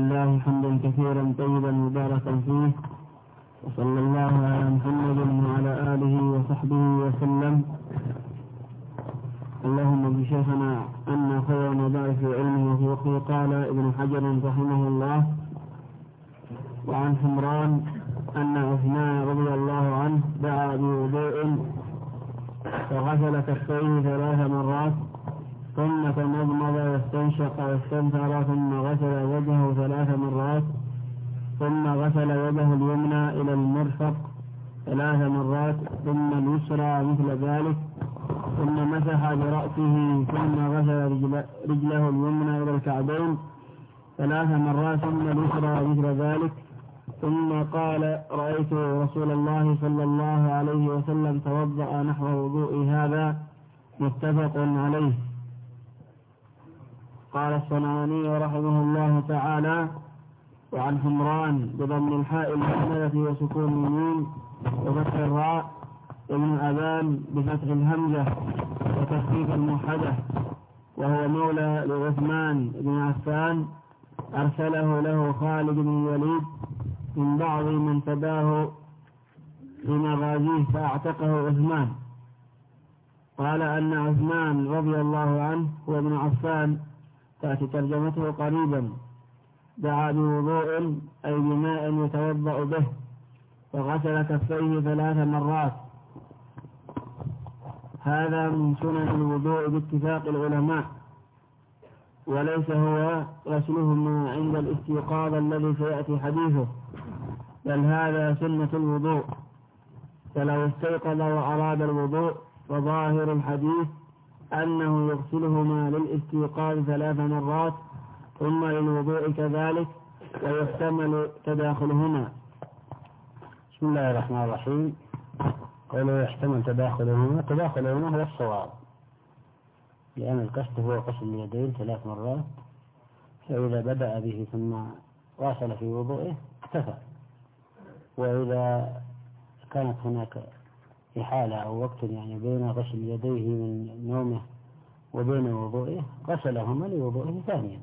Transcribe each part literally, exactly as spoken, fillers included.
لله حمدا كثيرا طيبا مباركا فيه، وصلى الله على محمد وعلى آله وصحبه وسلم. اللهم بشيخنا أن خير ما دار في علمه وفي وقته. قال ابن حجر رحمه الله: وعن حمران أن عثمان رضي الله عنه دعا بوضوء فغسل كفيه ثلاث مرات ثم تمضمض واستنشق واستنثر ثم غسل وجهه ثلاث مرات ثم غسل يده اليمنى إلى المرفق ثلاث مرات ثم اليسرى مثل ذلك ثم مسح برأسه ثم غسل رجل رجله اليمنى إلى الكعبين ثلاث مرات ثم اليسرى مثل ذلك ثم قال: رأيت رسول الله صلى الله عليه وسلم توضأ نحو وضوء هذا. متفق عليه. قال الصنعاني رحمه الله تعالى: وعن حمران بضم الحاء المحملة وسكون الميم وفتح الراء ابن أبان بفتح الهمزة وتخفيف الموحدة، وهو مولى لعثمان بن عفان، أرسله له خالد بن الوليد من بعض من تباه في مغازيه فاعتقه عثمان. قال أن عثمان رضي الله عنه هو ابن عفان، تأتي ترجمته قريبا، دعا بوضوء أي بماء يتوضأ به وغسل كفيه ثلاث مرات. هذا من سنن الوضوء باتفاق العلماء، وليس هو غسلهما عند الاستيقاظ الذي سيأتي حديثه، بل هذا سنة الوضوء. فلو استيقظ وأراد الوضوء فظاهر الحديث أنه يغسلهما للاستيقاظ ثلاث مرات ثم للوضوء كذلك، ويحتمل تداخلهما. بسم الله الرحمن الرحيم. قوله يحتمل تداخلهما، تداخلهما هو الصواب، لأن القصد هو غسل اليدين ثلاث مرات، فإذا بدأ به ثم واصل في وضوئه اكتفى. وإذا كانت هناك إحالة أو وقت يعني بين غسل يديه من نومه وبين وضوئه غسلهما لوضوئه ثانيا.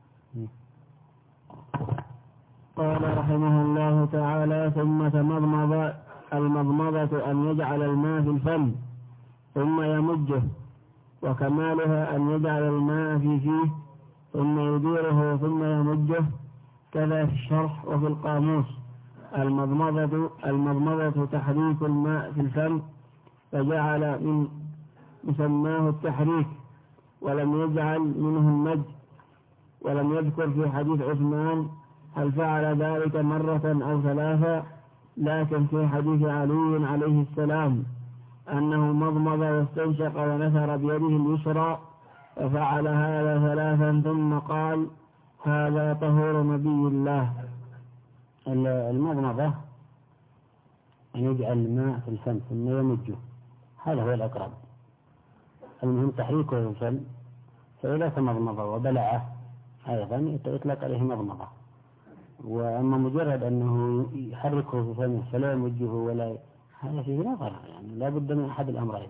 قال رحمه الله تعالى: ثم تمضمض. المضمضة أن يجعل الماء في الفم ثم يمجه، وكمالها أن يجعل الماء في فيه ثم يديره ثم يمجه، كذا في الشرح وفي القاموس. المضمضة المضمضة تحريك الماء في الفم، فجعل من مسماه التحريك ولم يجعل منه المج. ولم يذكر في حديث عثمان هل فعل ذلك مرة أو ثلاثة، لكن في حديث علي عليه السلام أنه مضمض واستنشق ونثر بيده اليسرى، ففعل هذا ثلاثا ثم قال: هذا طهور نبي الله. المضمضة أن يجعل الماء في الفم ثم يمجه، هذا هو الأقرب. المهم تحريكه في الفم، فإذا تمضمض وبلعه أيضا يطلق عليه مضمضة. وأما مجرد أنه يحركه في فمه فلا يمجه ولا، هذا فيه نظر، يعني لا بد من أحد الأمرين.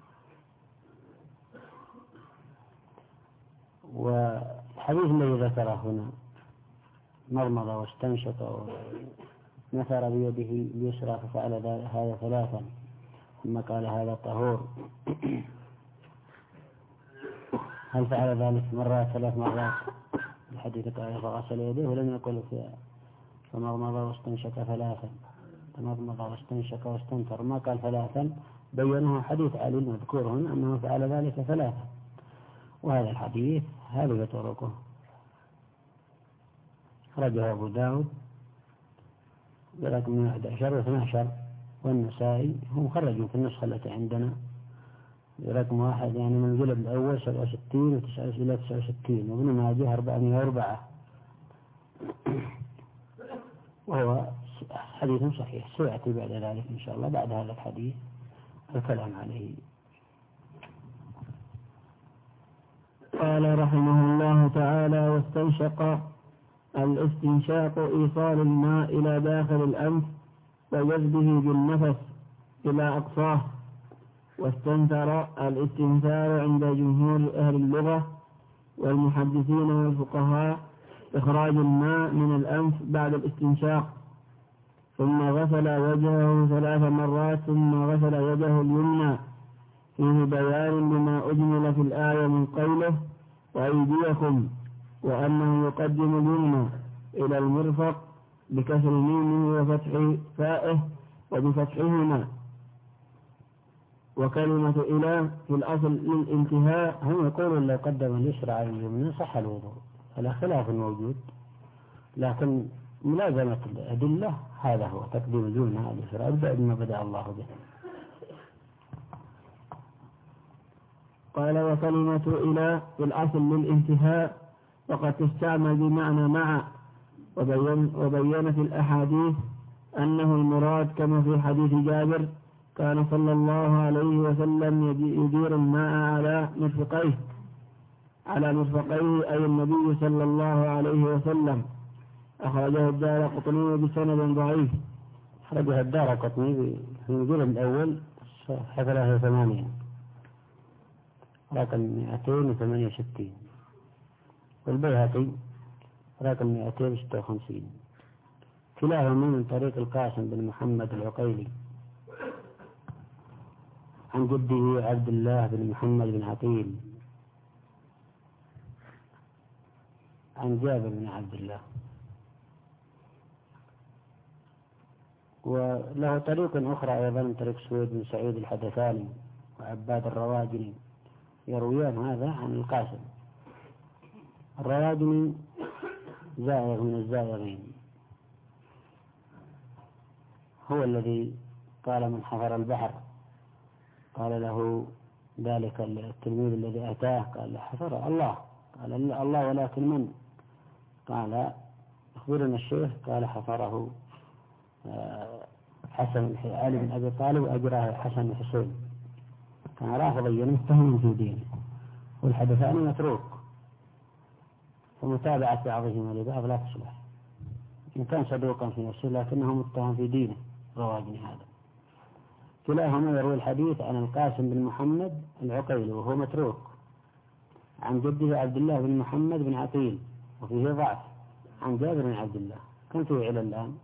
والحديث الذي ذكره هنا مضمض واستنشق ونثر بيده اليسرى ففعل هذا ثلاثا ثم قال هذا طهور، هل فعل ذلك مرات ثلاث مرات؟ الحديث قال فغسل يديه، ولم يقل فمضمض واستنشق ثلاثا، فمضمض واستنشق واستنثر، ما قال ثلاثا، بينه حديث علي المذكور هنا أنه فعل ذلك ثلاثا. وهذا الحديث هذه طرقه، خرجه أبو داود برقم واحد عشر واثنى عشر، والنسائي هم خرجوا في النسخة التي عندنا برقم واحد، يعني من الجلد الأول سبعة وستين وتسعة إلى تسعة وستين، وابن ماجه أربعمائة وأربعة، وهو حديث صحيح. سيأتي بعد ذلك إن شاء الله بعد هذا الحديث الكلام عليه. قال رحمه الله تعالى: واستنشق. الاستنشاق إيصال الماء إلى داخل الأنف وجذبه بالنفس إلى أقصاه. واستنثر الاستنثار عند جمهور أهل اللغة والمحدثين والفقهاء إخراج الماء من الأنف بعد الاستنشاق، ثم غسل وجهه ثلاث مرات ثم غسل يده اليمنى. فيه بيان لما أجمل في الآية من قوله وأيديكم، وأنه يقدم اليمنى إلى المرفق بكسر ميمه وفتح فائه وبفتحهما. وكلمة إلى في الأصل للانتهاء. هم يقولون لو قدم اليسرى على اليمنى صح الوضوء، فلا خلاف موجود، لكن ملازمة الأدلة هذا هو تقديم اليمنى على اليسرى، أبدأ بما بدأ الله به. قال وكلمة إلى في الأصل للانتهاء، وقد تستعمل بمعنى مع، وبين, وبين في الأحاديث أنه المراد كما في حديث جابر كان صلى الله عليه وسلم يدير الماء على مرفقيه على مرفقيه أي النبي صلى الله عليه وسلم. أخرجه الدارقطني بسند ضعيف. أخرجه الدارقطني في الجلد الأول صفحة ثلاثة وثمانين رقم مئتين وثمانية وستين، والبيهقي رقم مئتين وستة وخمسين، كلاهما من طريق القاسم بن محمد العقيلي عن جده عبد الله بن محمد بن عقيل عن جابر بن عبد الله. وله طريق أخرى أيضا من طريق سويد بن سعيد الحدثاني وعباد الرواجني يرويان هذا عن القاسم. الرواجني زائغ من الزائغين، هو الذي قال من حفر البحر قال له ذلك التلميذ الذي أتاه قال حفر الله، قال الله ولكن من؟ قال أخبرنا الشيخ، قال حفره حسن علي بن أبي طالب وأجراه حسن الحسين، كان رافضيا متهم في دينه، والحدثاني متروك، فمتابعة بعضهما لبعض لا تصلح، إن كان صدوقا في نفسه لكنه متهم في دينه رواجني هذا. كلاهما يروي الحديث عن القاسم بن محمد العقيلي وهو متروك، عن جده عبد الله بن محمد بن عقيل وفيه ضعف، عن جابر بن عبد الله. كم فيه علة الآن؟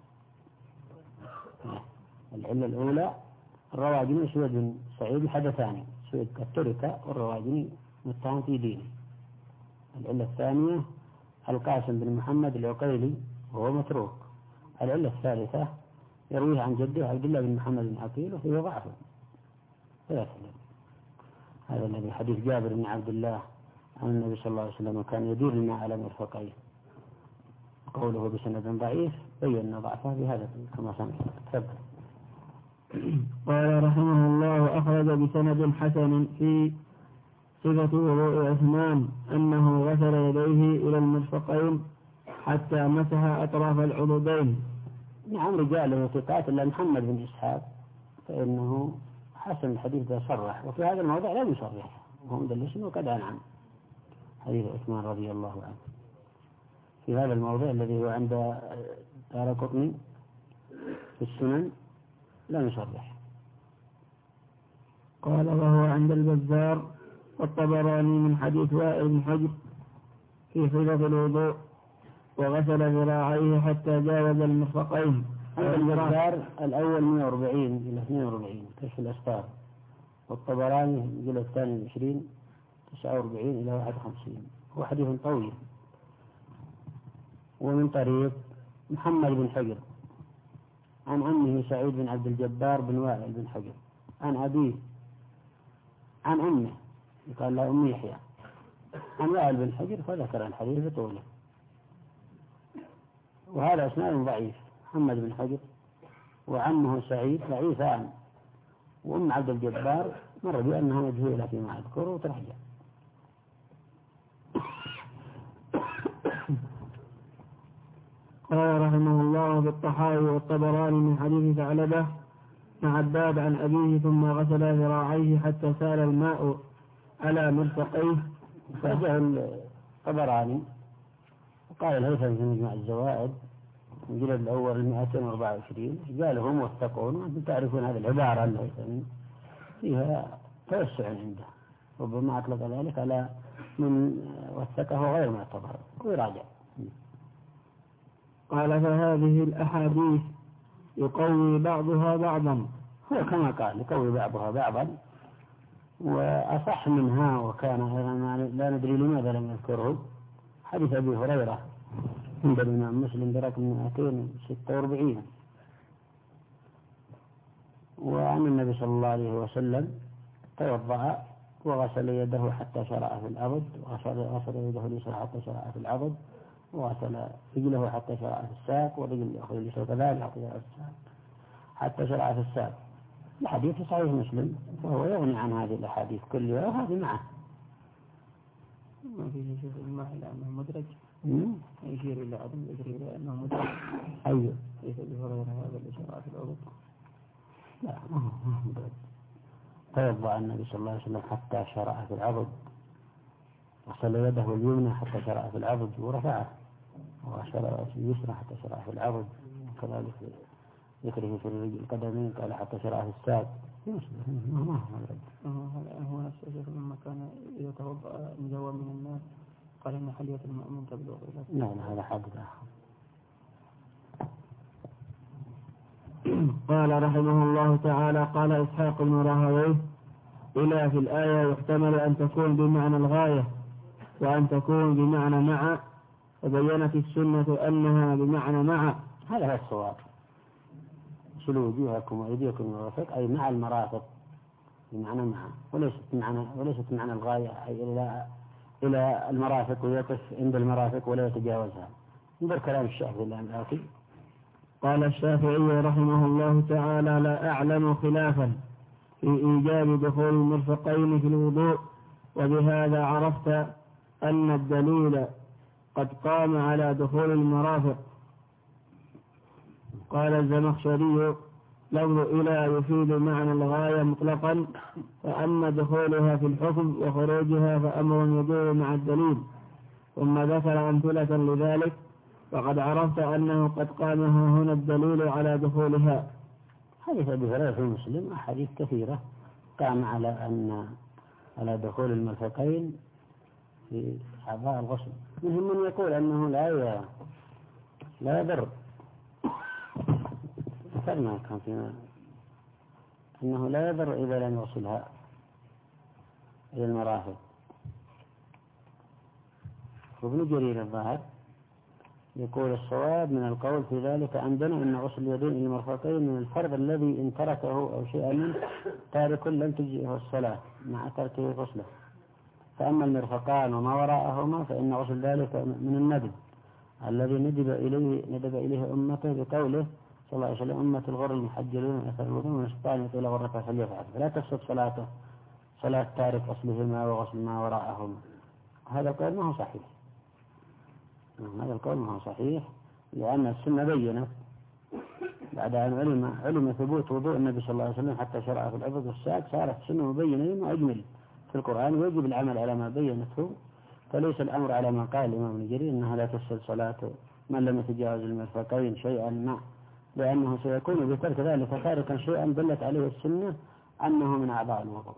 العلة الأولى الرواجني سويد بن سعيد الحدثاني، سويد كالتركة والرواجني متهم في دينه. العلة الثانية القاسم بن محمد العقيلي وهو متروك. العلة الثالثة يرويه عن جده عبد الله بن محمد بن عقيل وفيه ضعف. هذا الذي حديث جابر بن عبد الله عن النبي صلى الله عليه وسلم وكان يدير الماء على مرفقيه، قوله بسند ضعيف بينا ضعفه بهذا كما سمعت. قال رحمه الله أخرج بسند حسن في صفة وضوء عثمان أنه غسل يديه إلى المرفقين حتى مسح أطراف العضدين. نعم رجاله وثقات إلا محمد بن إسحاق فإنه حسن الحديث صرح، وفي هذا الموضع لا يصرح وهو مدلس وقد عن حديث عثمان رضي الله عنه في هذا الموضع الذي هو عند دارقطني في السنن لا يصرح. قال وهو عند البزار والطبراني من حديث وائل بن حجر في صفة الوضوء وغسل ذراعيه حتى جاوز المرفقين. البزار الأول مئة وأربعين إلى اثنين وأربعين كشف الأسفار، والطبراني الجزء الثاني عشرين تسعة وأربعين إلى واحد وخمسين، هو حديث طويل. ومن طريق محمد بن حجر عن عمه سعيد بن عبد الجبار بن وائل بن حجر عن أبيه عن أمه قال له أم يحيى عن وائل بن حجر فذكر الحديث بطوله، وهذا إسناد ضعيف. محمد بن حجر وعمه سعيد ضعيفان، وأم عبد الجبار مر بأنها مجهولة فيما أذكر وترجع. قال رحمه الله بالطحاوي والطبراني من حديث ثعلبة مع عباد عن أبيه ثم غسل ذراعيه حتى سال الماء على مرفقيه. فجاء الطبراني وقال الهيثم في مجمع الزوائد الجلد الأول المئتين وأربعة وعشرين قال هم موثقون، وأنتم تعرفون هذه العبارة الهيثم فيها توسع عنده، ربما أطلق ذلك على من وثقه غير معتبر ويراجع. قال فهذه الأحاديث يقوي بعضها بعضا. هو كما قال يقوي بعضها بعضا، وأصح منها وكان لا ندري لماذا لم يذكره حديث أبي هريرة عند الإمام مسلم برقم مئتين وستة وأربعين، وعن النبي صلى الله عليه وسلم توضأ وغسل يده حتى شرع في الأبد، وغسل يده اليسرى حتى شرع في العضد، وغسل رجله حتى شرع في الساق، ورجل الأخرى اليسرى كذلك حتى شرع في الساق. الحديث في صحيح مسلم، وهو يغني عن هذه الأحاديث كلها، وهذه معه. ما فيه شيء الماء إلا أنه مدرج، يشير إلى عدم ذكر إلى أنه مدرج. أيوه ليس بهريرة هذا اللي شرع في الأرض. لا ما هو مدرج. توضأ النبي صلى الله عليه وسلم حتى شرع في العضد، غسل يده اليمنى حتى شرع في العضد ورفعه، وغسل اليسرى حتى شرع في العضد، وكذلك ذكره في الرجل القدمين قال حتى شرع في الساق. ما هو هو نفس الشيء لما كان يتوضأ مجوى من الناس قال إن حلية المؤمن تبلغ إلى. لا لا هذا حادث آخر. قال رحمه الله تعالى قال إسحاق بن راهويه إلى في الآية يحتمل أن تكون بمعنى الغاية وأن تكون بمعنى مع، وبينت السنة أنها بمعنى مع. هذا هو الصواب. شلوا وجوهكم وأيديكم من المرافق أي مع المرافق بمعنى مع، وليست معنى وليست معنى الغاية أي إلى إلى المرافق ويقف عند المرافق ولا يتجاوزها. انظر كلام الشافعي الآتي. قال الشافعي رحمه الله تعالى لا أعلم خلافا في إيجاب دخول المرفقين في الوضوء، وبهذا عرفت أن الدليل قد قام على دخول المرافق. قال الزمخشري لفظ إلى يفيد معنى الغاية مطلقا، فأما دخولها في الحكم وخروجها فأمر يدور مع الدليل. ثم ذكر أمثلة لذلك، وقد عرفت أنه قد قام هنا الدليل على دخولها. حديث أبي هريرة في مسلم أحاديث كثيرة قام على أن على دخول المرفقين في أعضاء الغسل. منهم من يقول أنه لا لا يضر، ذكرنا كان فيما أنه لا يضر إذا لم يوصلها إلى المرافق. وابن جرير الظاهر يقول الصواب من القول في ذلك عندنا أن غسل اليدين إلى المرفقين من الفرض الذي إن تركه أو شيئا منه تارك لم تجزئه الصلاة مع تركه غسله. فأما المرفقان وما وراءهما فإن غسل ذلك من الندب الذي ندب إليه ندب إليه أمته بقوله صلى الله عليه وسلم أمة الغر المحجلون أثر الوضوء من استطاع يطيل غرته فليفعل، فلا تفسد صلاته صلاة تارك غسلهما وغسل ما وراءهما. هذا القول ما هو صحيح، هذا القول ما هو صحيح، لأن السنة بينت بعد أن علم علم ثبوت وضوء النبي صلى الله عليه وسلم حتى شرع في العبد والساق، صارت السنة مبينة وأجمل في القرآن، ويجب العمل على ما بينته. فليس الأمر على ما قال الإمام ابن جرير أنها لا تفسد صلاة من لم يتجاوز المرفقين شيئا ما، لأنه سيكون بترك ذلك تاركا شيئا دلت عليه السنة أنه من أعضاء الوضوء.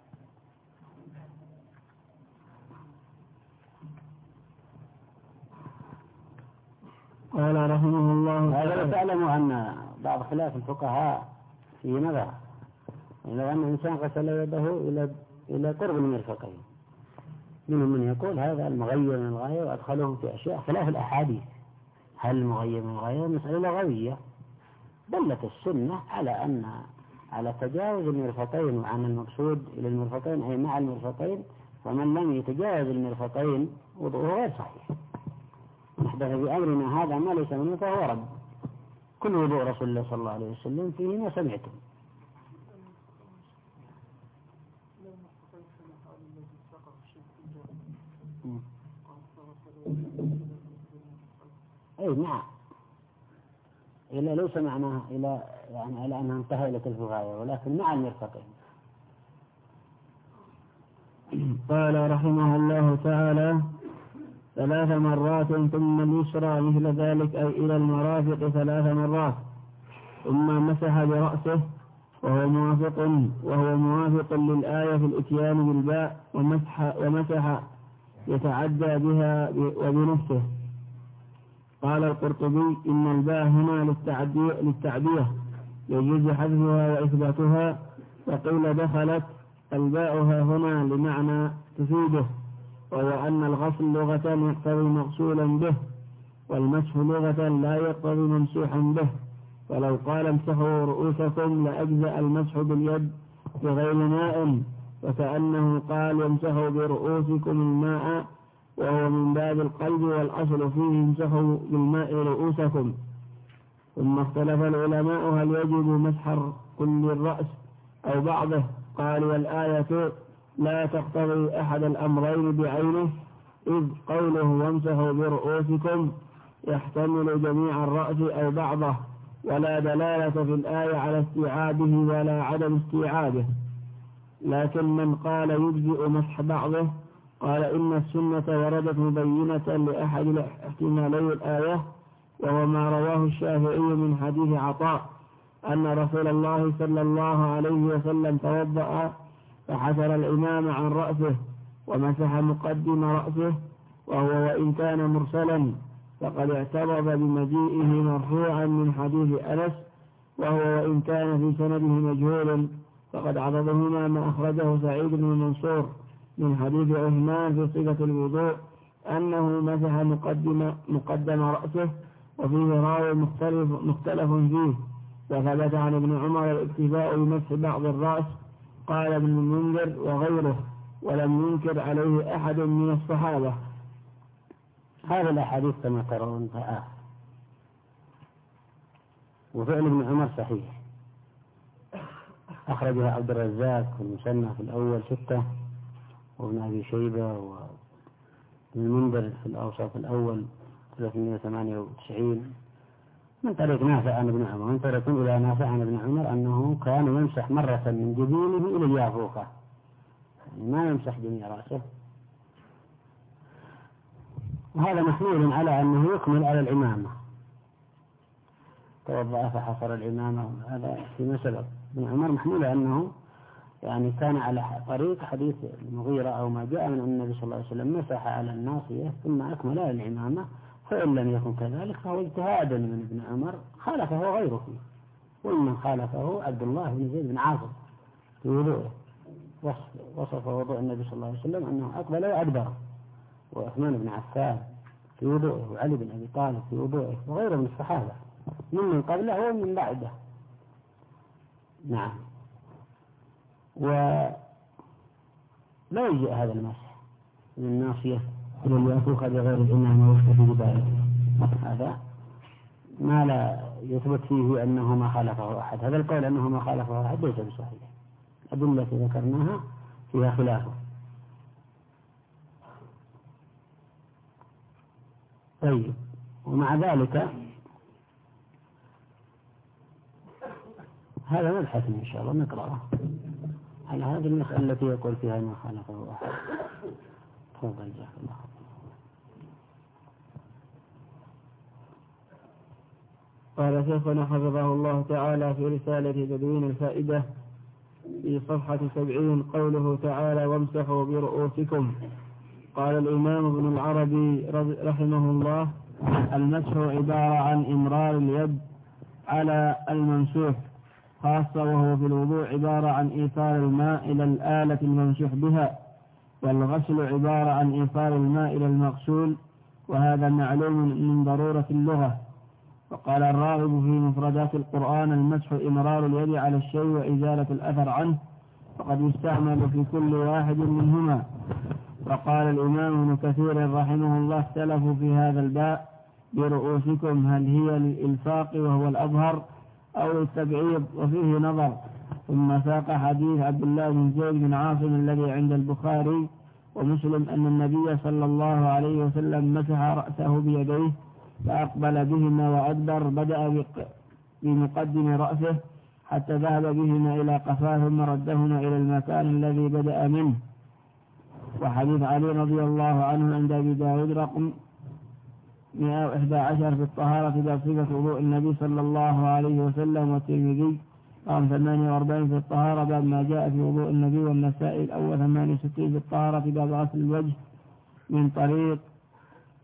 قال رحمه الله هذا تعلم أن بعض خلاف الفقهاء في نظر لو أن الإنسان غسل يده إلى إلى قرب المرفقين، منهم من يقول هذا المغير من الغاية وأدخلهم في أشياء خلاف الأحاديث. هل المغير من الغاية مسألة لغوية؟ دلت السنة على أن على تجاوز المرفقين وعن المقصود إلى المرفقين أي مع المرفقين، ومن لم يتجاوز المرفقين وضوءه غير صحيح. نحدث بأمرنا هذا ما ليس منه فهو رد. كل وضوء رسول الله صلى الله عليه وسلم فيه ما سمعتم. أي نعم، إلا ليس معناه إلى يعني على أنها انتهى إلى تلك الغاية، ولكن مع المرفقين. قال رحمه الله تعالى ثلاث مرات ثم اليسرى مثل ذلك أي إلى المرافق ثلاث مرات، ثم مسح برأسه وهو موافق وهو موافق للآية في الإتيان بالباء، ومسح ومسح يتعدى بها وبنفسه. قال القرطبي إن الباء هنا للتعدية يجوز حذفها وإثباتها، وقيل دخلت الباء هنا لمعنى تفيده، وهو أن الغسل لغة يقتضي مغسولا به، والمسح لغة لا يقتضي ممسوحا به. ولو قال امسحوا رؤوسكم لأجزأ المسح باليد بغير ماء، وكأنه قال يمسحوا برؤوسكم الماء، وهو من باب القلب، والأصل فيه امسحوا بالماء رؤوسكم. ثم اختلف العلماء هل يجب مسح كل الرأس أو بعضه؟ قال والآية لا تقتضي أحد الأمرين بعينه، إذ قوله وامسحوا برؤوسكم يحتمل جميع الرأس أو بعضه، ولا دلالة في الآية على استيعابه ولا عدم استيعابه. لكن من قال يجزئ مسح بعضه قال إن السنة وردت مبينة لأحد احتمالي الآية، وهو ما رواه الشافعي من حديث عطاء أن رسول الله صلى الله عليه وسلم توضأ فحسر الإمام عن رأسه ومسح مقدم رأسه، وهو وإن كان مرسلا فقد اعترض بمجيئه مرفوعا من حديث أنس، وهو وإن كان في سنده مجهول فقد عضدهما ما أخرجه سعيد بن منصور من حديث عثمان في صفة الوضوء أنه مسح مقدم, مقدم رأسه، وفيه راوي مختلف, مختلف فيه. وثبت عن ابن عمر الاكتفاء بمسح بعض الرأس، قال ابن المنذر وغيره، ولم ينكر عليه أحد من الصحابة. هذا الأحاديث كما ترون ضعاف، وفعل ابن عمر صحيح، أخرجها عبد الرزاق في المصنف في الأول ستة، وابن أبي شيبة وابن المنذر في الأوسط الأول ثلاثمائة وثمانية وتسعين من طريق نافع عن ابن عمر، من طريق إلى نافع عن ابن عمر أنه كان يمسح مرة من جبينه إلى اليافوقة، يعني ما يمسح جميع رأسه. وهذا محمول على أنه يكمل على العمامة، توضأ فحصر العمامة، هذا فيما سبق. ابن عمر محمول أنه يعني كان على طريق حديث المغيرة أو ما جاء من النبي صلى الله عليه وسلم مسح على الناصية ثم أكمل على العمامة، فإن لم يكن كذلك فهو اجتهاد من ابن عمر خالفه غيره فيه. ومن خالفه عبد الله بن زيد بن عاصم في وضوءه، وصف وضوء النبي صلى الله عليه وسلم أنه أقبل وأدبر، وعثمان بن عفان في وضوءه، وعلي بن أبي طالب في وضوءه، وغيره من الصحابة ممن قبله ومن بعده. نعم. ولا يجزئ هذا المسح من الناصية إلى اليافوقة بغير الإمامة وفق جباله، هذا ما لا يثبت فيه أنه ما خالفه أحد. هذا القول أنه ما خالفه أحد ليس بصحيح، الأدلة التي ذكرناها فيها خلافه. طيب، ومع ذلك هذا نبحث إن شاء الله نقرأه على هذه المسألة التي يقول فيها ما خالفه أحد. تفضل جزاك الله. قال شيخنا حفظه الله تعالى في رسالة تدوين الفائدة في صفحة سبعين قوله تعالى وامسحوا برؤوسكم. قال الإمام ابن العربي رحمه الله المسح عبارة عن إمرار اليد على الممسوح خاصة، وهو في الوضوء عبارة عن إيصال الماء إلى الآلة الممسوح بها، والغسل عبارة عن إيصال الماء إلى المغسول، وهذا معلوم من ضرورة اللغة. وقال الراغب في مفردات القرآن المسح إمرار اليد على الشيء وإزالة الأثر عنه، وقد يستعمل في كل واحد منهما. وقال الإمام ابن كثير رحمه الله اختلفوا في هذا الباء برؤوسكم هل هي للإلصاق وهو الأظهر أو التبعيض، وفيه نظر. ثم ساق حديث عبد الله بن زيد بن عاصم الذي عند البخاري ومسلم أن النبي صلى الله عليه وسلم مسح رأسه بيديه فأقبل بهما وأدبر، بدأ بمقدم رأسه حتى ذهب بهما إلى قفاه ثم ردهما إلى المكان الذي بدأ منه. وحديث علي رضي الله عنه عند أبي داود رقم مئة وإحدى عشر في الطهارة باب صفة وضوء النبي صلى الله عليه وسلم، والترمذي رقم ثمانية وأربعين في الطهارة باب ما جاء في وضوء النبي، والنسائي الأول ثمانية وستين في الطهارة باب غسل الوجه من طريق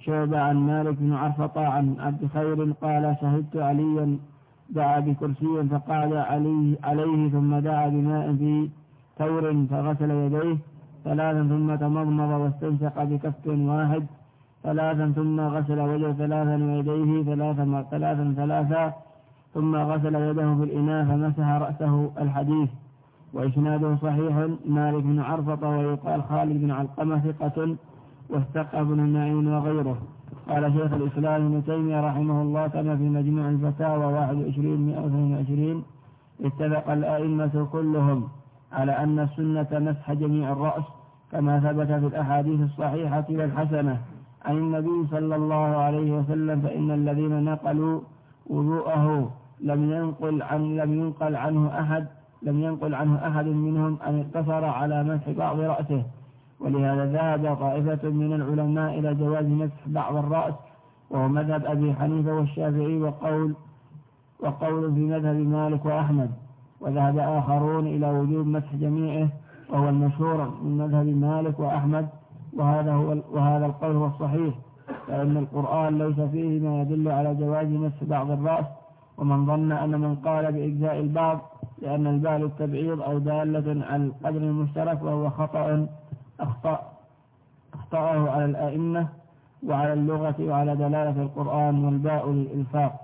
شعبة عن مالك بن عرفطة عن عبد خير قال شهدت عليا دعا بكرسي فقعد عليه, عليه ثم دعا بماء في ثور فغسل يديه ثلاثا ثم تمضمض واستنشق بكف واحد ثلاثا ثم غسل وجهه ثلاثا ويديه ثلاثا ثلاثا ثلاثا ثم غسل يده في الإناء فمسح رأسه. الحديث وإسناده صحيح. مالك بن عرفطة ويقال خالد بن علقمة ثقة واستقى بن النعيم وغيره. قال شيخ الإسلام ابن تيمية رحمه الله كما في مجموع الفتاوى واحد وعشرين مئة واثنين وعشرين اتفق الأئمة كلهم على أن السنة مسح جميع الرأس كما ثبت في الأحاديث الصحيحة والحسنة عن النبي صلى الله عليه وسلم، فإن الذين نقلوا وضوءه لم ينقل عن لم ينقل عنه أحد لم ينقل عنه أحد منهم أن اقتصر على مسح بعض رأسه، ولهذا ذهب طائفة من العلماء إلى جواز مسح بعض الرأس وهو مذهب أبي حنيفة والشافعي وقول وقول في مذهب مالك وأحمد، وذهب آخرون إلى وجوب مسح جميعه وهو المشهور من مذهب مالك وأحمد، وهذا هو وهذا القول هو الصحيح، فإن القرآن ليس فيه ما يدل على جواز مسح بعض الرأس. ومن ظن أن من قال بإجزاء البعض لأن البعض التبعيض أو دالة على القدر المشترك وهو خطأ أخطأ أخطأه على الأئمة وعلى اللغة وعلى دلالة القرآن والباء للإلفاق.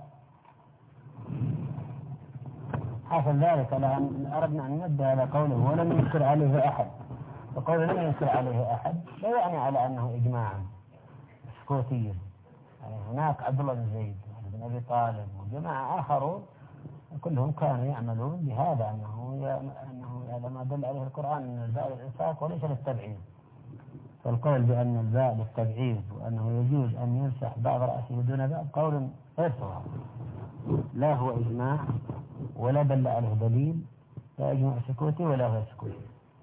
حصل ذلك لأن أردنا أن نبدأ على قوله ولم ينكر عليه أحد، وقوله لم ينكر عليه أحد لا يعني على أنه إجماعا سكوتيا. يعني هناك عبد الله بن زيد بن أبي طالب وجماعة آخرون كلهم كانوا يعملون بهذا أنه أنه هذا ما دل عليه القرآن أن الباء للإلصاق وليس للتبعيض. فالقول بأن الباء للتبعيض وأنه يجوز أن يمسح بعض رأسه دون بعض قول غير صواب، لا هو إجماع ولا دل عليه دليل، لا إجماع سكوتي ولا غير سكوتي.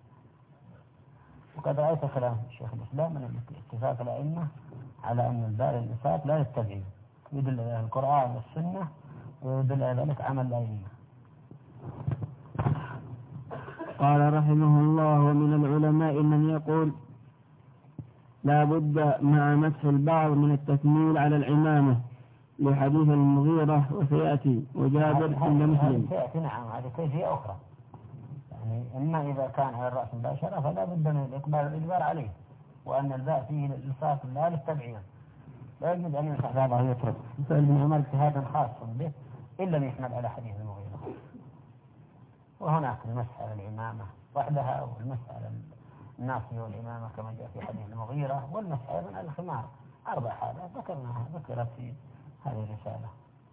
وقد رأيت كلام الشيخ الإسلام من اتفاق الأئمة على أن الباء للإلصاق لا للتبعيض، يدل على القرآن والسنة ويدل على ذلك عمل الأئمة. قال رحمه الله ومن العلماء من يقول لا بد مع مسح البعض من التكميل على العمامة لحديث المغيرة وسيأتي وجابر عند مسلم. سيأتي نعم، هذه كيفية أخرى. يعني إما إذا كان على الرأس مباشرة فلا بد من الإقبال والإجبار عليه، وأن الباء فيه للإلصاق لا للتبعيض، لا يجوز أن يمسح بعضه يترك. مثل ابن عمر اجتهاد خاص به إن لم يحمل على حديث المغيرة. وهناك المسح على العمامة وحدها والمسح على الناصية والإمامة كما جاء في حديث المغيرة، والمسح أيضا على الخمار. أربع حالات ذكرناها ذكرت في هذه الرسالة.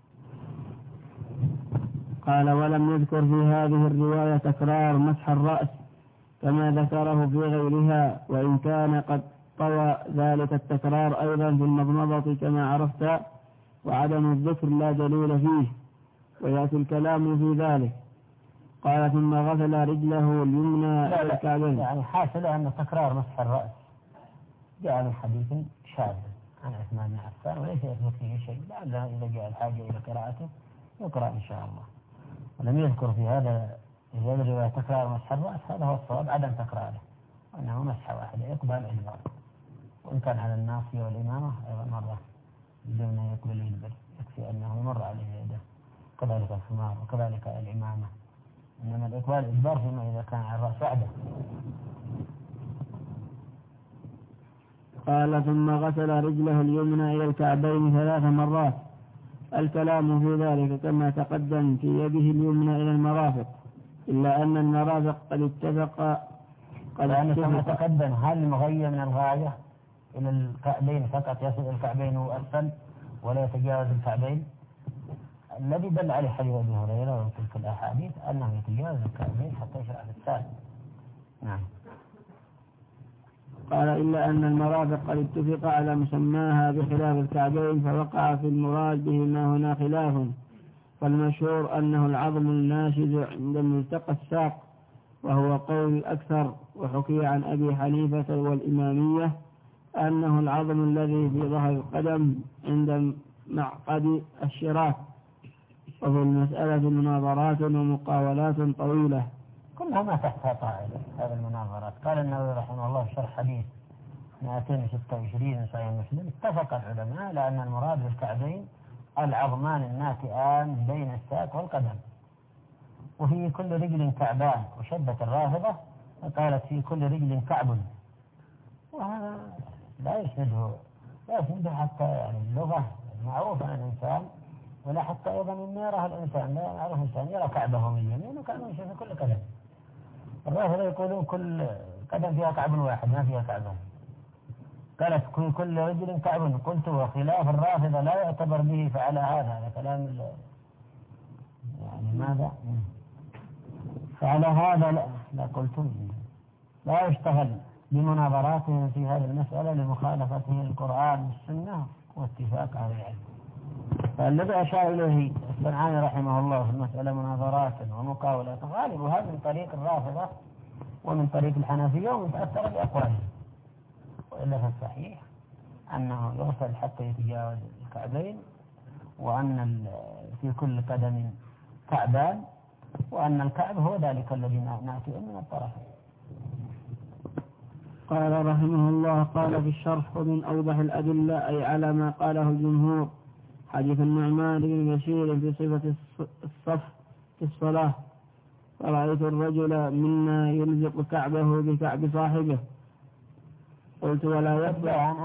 قال ولم يذكر في هذه الرواية تكرار مسح الرأس كما ذكره في غيرها، وإن كان قد طوى ذلك التكرار أيضا في المضمضة كما عرفت، وعدم الذكر لا دليل فيه ويأتي الكلام في ذلك. قال ثم غسل رجله اليمنى إلى الكعبين. يعني حاصل أن تكرار مسح الرأس جاء من حديث شاذ عن عثمان بن عفان وليس يثبت فيه شيء، لعله إذا جاء الحاجة إلى قراءته يقرأ إن شاء الله. ولم يذكر في هذا في هذه الرواية تكرار مسح الرأس، هذا هو الصواب عدم تكراره، وأنه مسح واحدة يقبل الإجبار، وإن كان على الناصية والإمامة أيضا مرة بدون أن يقبل الإجبار، يكفي أنه يمر عليه يده، كذلك الخمار وكذلك الإمامة، إنما الإقبال الإجبار فيما إذا كان على الرأس وحده. قال ثم غسل رجله اليمنى إلى الكعبين ثلاث مرات. الكلام في ذلك كما تقدم في يده اليمنى إلى المرافق، إلا أن المرافق قد اتفق قد يعني كما تقدم هل المغير من الغاية إلى الكعبين فقط يصل الكعبين وأسفل ولا يتجاوز الكعبين؟ الذي دل عليه حديث أبي هريرة وتلك الأحاديث أنه يتجاوز الكعبين حتى يشرع في الثالث. نعم. قال إلا أن المرافق قد اتفق على مسماها بخلاف الكعبين، فوقع في المراد بهما هنا خلاف، فالمشهور أنه العظم الناشز عند ملتقى الساق وهو قول الأكثر، وحكي عن أبي حنيفة والإمامية أنه العظم الذي في ظهر القدم عند معقد الشراك. وفي المسألة مناظرات ومقاولات طويلة كلها ما تحتها طائلة هذه المناظرات. قال النووي رحمه الله في شرح حديث مئتين وستة وعشرين صحيح مسلم. اتفق العلماء على أن المراد بالكعبين العظمان الناتئان بين الساق والقدم، وفي كل رجل كعبان، وشدت الرافضة وقالت في كل رجل كعب، وهذا لا يسنده لا يسنده حتى يعني اللغة معروفة عن الإنسان، ولا حتى أيضا إن يراه الإنسان، لا يعرف الإنسان يرى كعبه من يمين وكعبه من شمال في كل قدم. الرافضة يقولون كل قدم فيها كعب واحد ما فيها كعبان. قالت في كل رجل كعب، قلت وخلاف الرافضة لا يعتبر به، فعلى هذا هذا كلام يعني ماذا؟ فعلى هذا لا, لا قلت لا يشتغل بمناظراته في هذه المسألة لمخالفته القرآن والسنة واتفاق على العلم. فالذي أشار إليه الصنعاني رحمه الله في المسألة مناظرات ومقاولات غالبها من طريق الرافضة ومن طريق الحنفية ومتأثر بأقوالهم، وإلا فالصحيح أنه يغسل حتى يتجاوز الكعبين، وأن في كل قدم كعبان، وأن الكعب هو ذلك الذي نأتي من الطرفين. قال رحمه الله قال في الشرح ومن أوضح الأدلة أي على ما قاله الجمهور حديث النعمان بن بشير في صفة الصف في الصلاة، فرأيت الرجل منا يلزق كعبه بكعب صاحبه، قلت ولا يخفى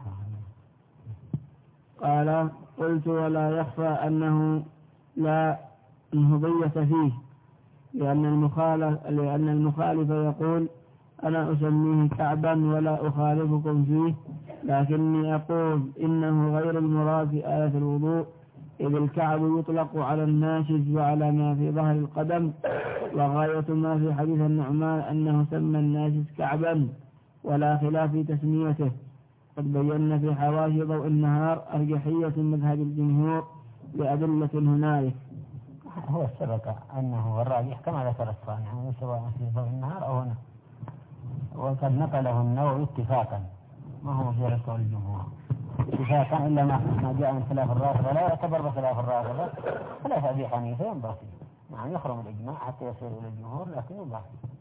قال قلت ولا يخفى أنه لا انهضية فيه، لأن المخالف لأن المخالف يقول أنا أسميه كعبا ولا أخالفكم فيه، لكني أقول إنه غير المراد في آية الوضوء، إذ الكعب يطلق على الناشز وعلى ما في ظهر القدم، وغاية ما في حديث النعمان أنه سمى الناشز كعبا ولا خلاف في تسميته. قد بينا في حواشي ضوء النهار أرجحية مذهب الجمهور لأدلة هنالك. هو السبق أنه الراجح كما ذكر الصانع يعني سواء في ضوء النهار أو هنا، وقد نقله النووي اتفاقا، ما هو مجرد قول الجمهور اتفاقا، إلا ما جاء من خلاف الرافضة لا يعتبر بخلاف الرافضة، خلاف أبي حنيفة ينبغي يعني يخرم الإجماع حتى يصير إلى الجمهور، لكن ينبغي.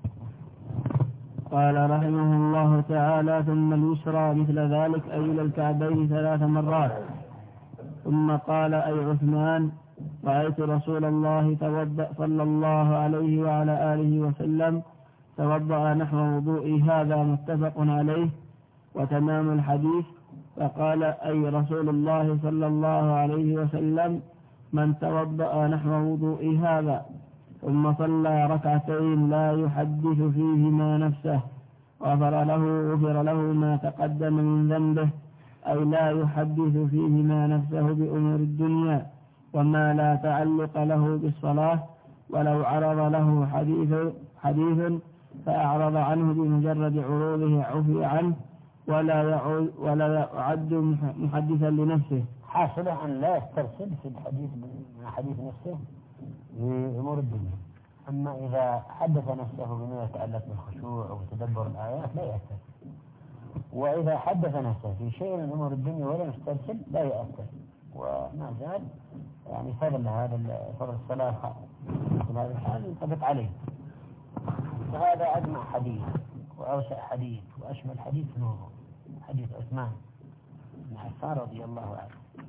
قال رحمه الله تعالى ثم اليسرى مثل ذلك أي إلى الكعبين ثلاث مرات. ثم قال أي عثمان رأيت رسول الله توضأ صلى الله عليه وعلى آله وسلم توضأ نحو وضوئي هذا متفق عليه. وتمام الحديث فقال أي رسول الله صلى الله عليه وسلم من توضأ نحو وضوئي هذا، ثم صلى ركعتين لا يحدث فيهما نفسه غفر له غفر له ما تقدم من ذنبه، أي لا يحدث فيهما نفسه بأمور الدنيا وما لا تعلق له بالصلاة، ولو عرض له حديث حديث فأعرض عنه بمجرد عروضه عفي عنه ولا يعد ولا يعد محدثا لنفسه. حاصل أن لا يسترسل في الحديث من حديث نفسه بأمور الدنيا، أما إذا حدث نفسه بما يتعلق بالخشوع وتدبر الآيات لا يأثر، وإذا حدث نفسه في شيء من أمور الدنيا ولا يسترسل لا يأثر، وما زال يعني فضل هذا فضل الصلاة في هذا الحال ينطبق عليه. وهذا أجمع حديث وأوسع حديث وأشمل حديث في الوضوء حديث عثمان بن عفان رضي الله عنه.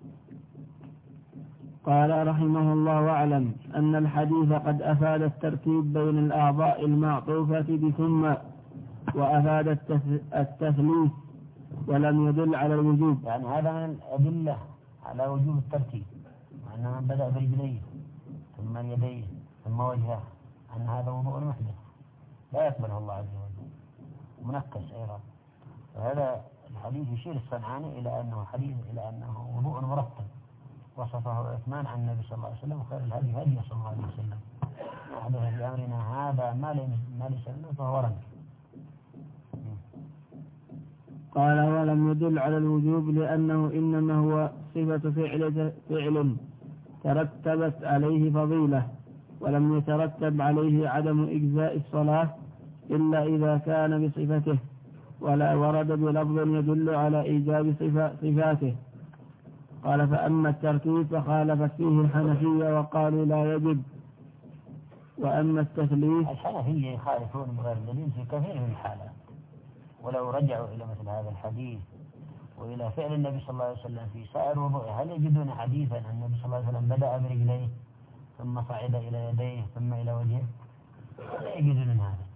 قال رحمه الله أعلم أن الحديث قد أفاد الترتيب بين الأعضاء المعطوفة بثم، وأفاد التثليث ولم يدل على الوجوب. يعني هذا من الأدلة على وجوب الترتيب، وأن من بدأ برجليه ثم يديه ثم وجهه أن هذا وضوء محدث لا يقبله الله عز وجل منكس أيضا. فهذا الحديث يشير الصنعاني إلى أنه حديث إلى أنه وضوء مرتب وصفه عثمان عن النبي صلى الله عليه وسلم خير الهدي هدي صلى الله عليه وسلم، وحدث في أمرنا هذا ما ليس له فهو رد. قال ولم يدل على الوجوب لأنه إنما هو صفة فعل فعل ترتبت عليه فضيلة، ولم يترتب عليه عدم إجزاء الصلاة إلا إذا كان بصفته، ولا ورد بلفظ يدل على إيجاب صفاته. قال فأما الترتيب فخالفت فيه الحنفية وقالوا لا يجب. وأما التثليث الحنفية يخالفون بغير دليل في كثير من الحالات، ولو رجعوا إلى مثل هذا الحديث وإلى فعل النبي صلى الله عليه وسلم في سائر وضوءه، هل يجدون حديثا أن النبي صلى الله عليه وسلم بدأ برجليه ثم صعد إلى يديه ثم إلى وجهه؟ لا يجدون هذا.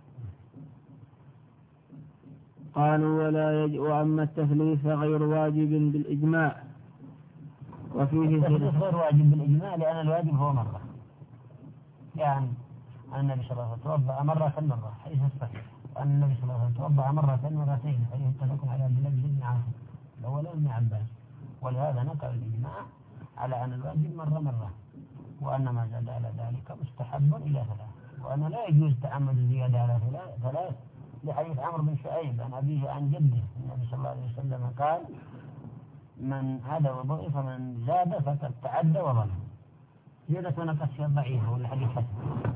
قالوا ولا يج... وأما التثليث فغير واجب بالإجماع، وفيه التثليث غير واجب بالإجماع لأن الواجب هو مرة، يعني النبي صلى الله عليه وسلم توضأ مرة مرة حيث الصحيح، وأن النبي صلى الله عليه وسلم توضأ مرة مرتين حيث اتفقوا على عبد الله بن عاصم الأول ابن عباس، ولهذا نقل الإجماع على أن الواجب مرة مرة، وأن ما زاد على ذلك مستحب إلى ثلاث، وأن لا يجوز تعمد الزيادة على ثلاث لحديث عمرو بن شعيب عن أبيه عن جده النبي صلى الله عليه وسلم قال: من هذا وضوء فمن زاد فقد تعدى وظلم. زيادة ونقص ضعيفة والحديث حسن.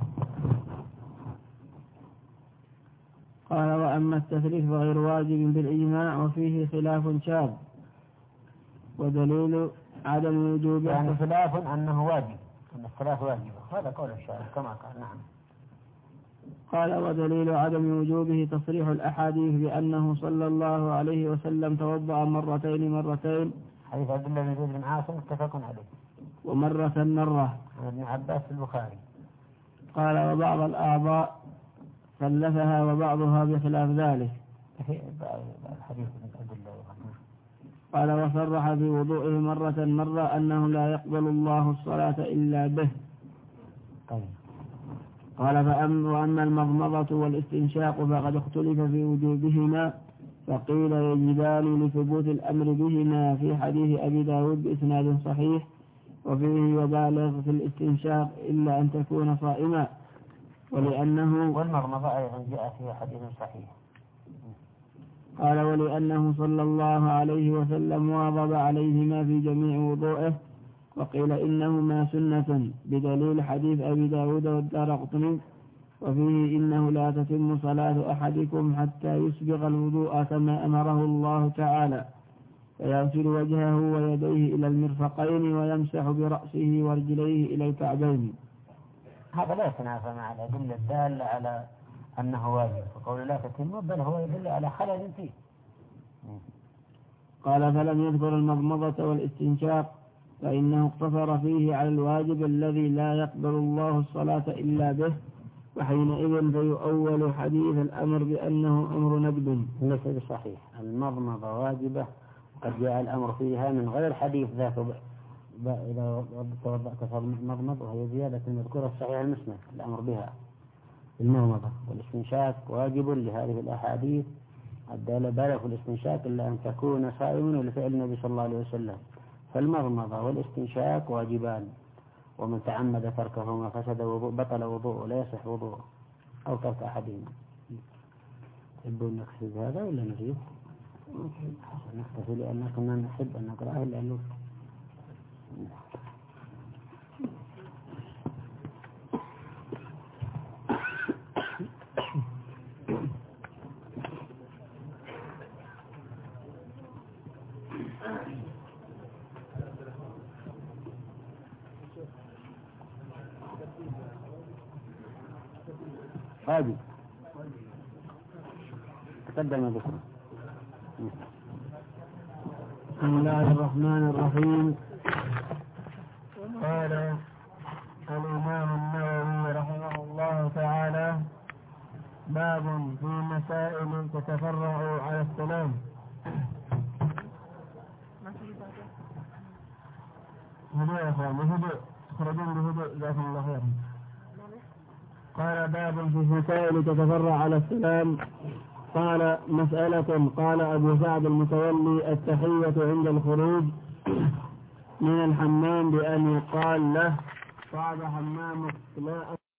قال وأما التثليث فغير واجب بالإجماع، وفيه خلاف شاذ، ودليل عدم وجوبه يعني خلاف أنه واجب، أن الثلاث واجب، هذا قول الشاذ كما قال. نعم. قال ودليل عدم وجوبه تصريح الأحاديث بأنه صلى الله عليه وسلم توضأ مرتين مرتين، حديث عبد الله بن بن عاصم متفق عليه، ومرة مرة عن ابن عباس في البخاري. قال وبعض الأعضاء ثلثها وبعضها بخلاف ذلك. الحديث قال وصرح في وضوئه مرة مرة أنه لا يقبل الله الصلاة إلا به. طيب. قال فأم وأما المضمضة والاستنشاق فقد اختلف في وجوبهما، فقيل يجبان لثبوت الأمر بهما في حديث أبي داود بإسناد صحيح، وفيه وبالغ في الاستنشاق إلا أن تكون صائما، ولأنه والمضمضة أيضا جاء في حديث صحيح. قال ولأنه صلى الله عليه وسلم واظب عليهما في جميع وضوئه، وقيل إنهما سنة بدليل حديث أبي داود والدارقطني، وفيه إنه لا تتم صلاة أحدكم حتى يسبغ الوضوء كما أمره الله تعالى، فيغسل وجهه ويديه إلى المرفقين ويمسح برأسه ورجليه إلى الكعبين. هذا لا يتنافى مع الأدلة الدالة على أنه واجب، فقول لا تتم بل هو يدل على خلل فيه. قال فلم يذكر المضمضة والاستنشاق، فإنه اقتصر فيه على الواجب الذي لا يقبل الله الصلاة إلا به، وحينئذ فيؤول حديث الأمر بأنه أمر ندب. ليس بصحيح، المضمضة واجبة، قد جاء الأمر فيها من غير حديث ذاك إذا توضأت فالمضمض، وهي زيادة مذكورة في صحيح المسند الأمر بها المضمضة. والاستنشاق واجب لهذه الأحاديث الدالة بالغ في الاستنشاق إلا أن تكون صائما لفعل النبي صلى الله عليه وسلم، فالمضمضة والاستنشاق واجبان، ومن تعمد تركهما فسد وضوء بطل وضوء ولا يصح وضوء أو ترك أحدهما. تحبون نكتفي بهذا ولا نزيد؟ نكتفي لأن كنا نحب أن نقرأه لأنه هذه تقدم بكم. بسم الله الرحمن الرحيم. قال الإمام النووي رحمه الله تعالى: باب في مسائل تتفرع على السلام. هدوء يا أخوان، هدوء، تخرجون بهدوء جزاكم الله خيرا. قال باب في مسائل تتفرع على السلام. قال مسألة. قال أبو سعد المتولي: التحية عند الخروج من الحمام بأن يقال له: طاب حمامك لا